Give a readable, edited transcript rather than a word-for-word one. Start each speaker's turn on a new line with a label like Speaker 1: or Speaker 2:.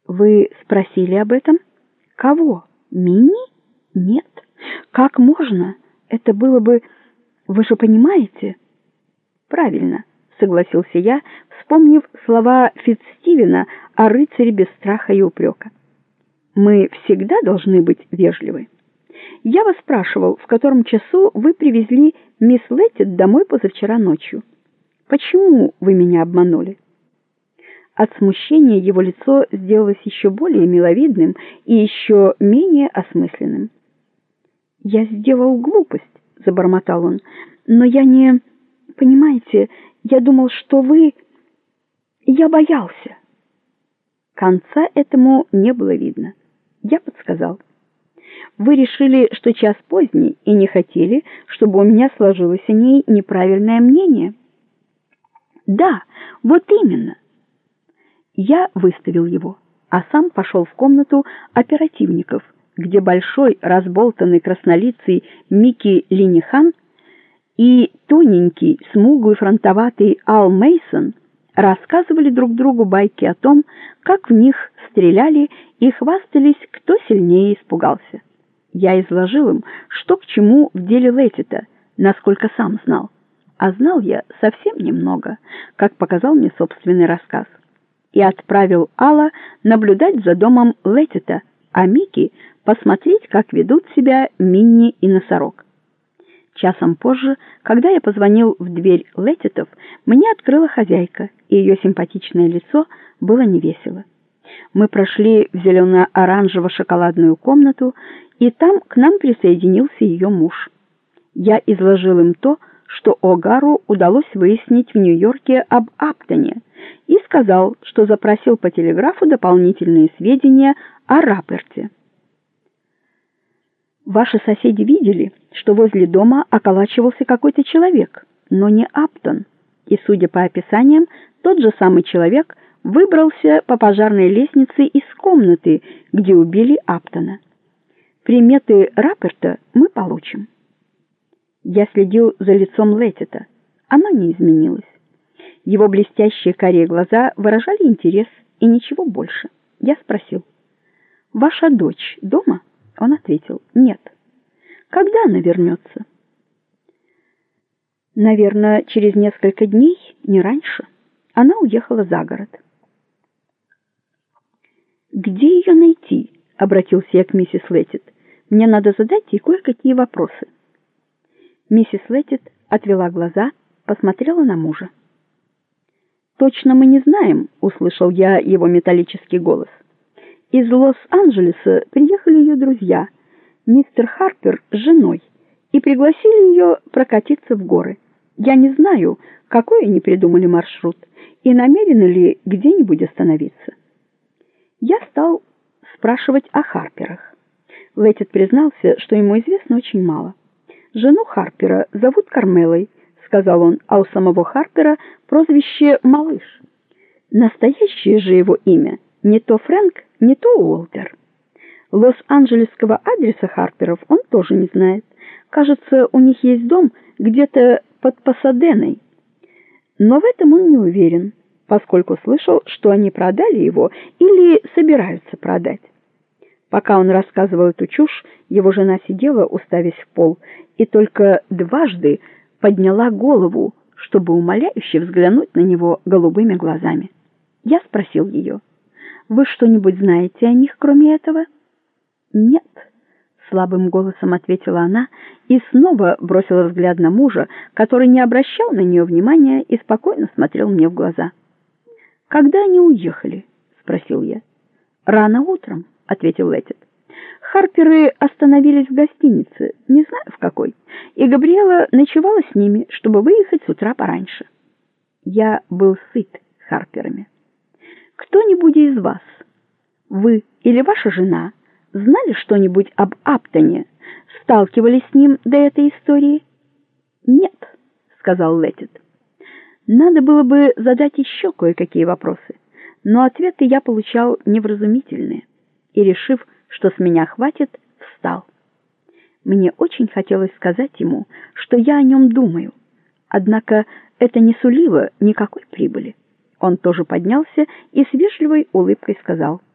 Speaker 1: Вы спросили об этом? Кого? Минни? Нет. Как можно? Это было бы... Вы же понимаете? Правильно, согласился я, вспомнив слова Фицстивена о рыцаре без страха и упрека. Мы всегда должны быть вежливы. Я вас спрашивал, в котором часу вы привезли мисс Леттит домой позавчера ночью. Почему вы меня обманули? От смущения его лицо сделалось еще более миловидным и еще менее осмысленным. «Я сделал глупость», — забормотал он, — «но я не... Понимаете, я думал, что вы... Я боялся». Конца этому не было видно. Я подсказал. «Вы решили, что час поздний, и не хотели, чтобы у меня сложилось о ней неправильное мнение?» «Да, вот именно». Я выставил его, а сам пошел в комнату оперативников, где большой разболтанный краснолицый Микки Линихан и тоненький, смуглый, фронтоватый Ал Мейсон рассказывали друг другу байки о том, как в них стреляли и хвастались, кто сильнее испугался. Я изложил им, что к чему в деле Леттита, насколько сам знал. А знал я совсем немного, как показал мне собственный рассказ. И отправил Алла наблюдать за домом Леттита, а Микки посмотреть, как ведут себя Минни и Носорог. Часом позже, когда я позвонил в дверь Леттитов, мне открыла хозяйка, и ее симпатичное лицо было невесело. Мы прошли в зелено-оранжево-шоколадную комнату, и там к нам присоединился ее муж. Я изложил им то, что О'Гару удалось выяснить в Нью-Йорке об Аптоне, и сказал, что запросил по телеграфу дополнительные сведения о Раперте. Ваши соседи видели, что возле дома околачивался какой-то человек, но не Аптон, и, судя по описаниям, тот же самый человек выбрался по пожарной лестнице из комнаты, где убили Аптона. Приметы Раперта мы получим. Я следил за лицом Леттита. Оно не изменилось. Его блестящие карие глаза выражали интерес и ничего больше. Я спросил: «Ваша дочь дома?» Он ответил: «Нет». «Когда она вернется?» «Наверное, через несколько дней, не раньше. Она уехала за город». «Где ее найти?» — обратился я к миссис Леттит. «Мне надо задать ей кое-какие вопросы». Миссис Леттит отвела глаза, посмотрела на мужа. «Точно мы не знаем», — услышал я его металлический голос. «Из Лос-Анджелеса приехали ее друзья, мистер Харпер с женой, и пригласили ее прокатиться в горы. Я не знаю, какой они придумали маршрут и намерены ли где-нибудь остановиться». Я стал спрашивать о Харперах. Леттит признался, что ему известно очень мало. «Жену Харпера зовут Кармелой», — сказал он, «а у самого Харпера прозвище «Малыш». Настоящее же его имя не то Фрэнк, не то Уолтер. Лос-Анджелесского адреса Харперов он тоже не знает. Кажется, у них есть дом где-то под Пасаденой. Но в этом он не уверен, поскольку слышал, что они продали его или собираются продать. Пока он рассказывал эту чушь, его жена сидела, уставясь в пол, и только дважды подняла голову, чтобы умоляюще взглянуть на него голубыми глазами. Я спросил ее: «Вы что-нибудь знаете о них, кроме этого?» «Нет», — слабым голосом ответила она и снова бросила взгляд на мужа, который не обращал на нее внимания и спокойно смотрел мне в глаза. «Когда они уехали?» — спросил я. «Рано утром», — ответил Леттит. «Харперы остановились в гостинице, не знаю в какой, и Габриэла ночевала с ними, чтобы выехать с утра пораньше». Я был сыт Харперами. «Кто-нибудь из вас, вы или ваша жена, знали что-нибудь об Аптоне, сталкивались с ним до этой истории?» «Нет», — сказал Леттит. Надо было бы задать еще кое-какие вопросы, но ответы я получал невразумительные, и, решив, что с меня хватит, встал. Мне очень хотелось сказать ему, что я о нем думаю, однако это не сулило никакой прибыли. Он тоже поднялся и с вежливой улыбкой сказал: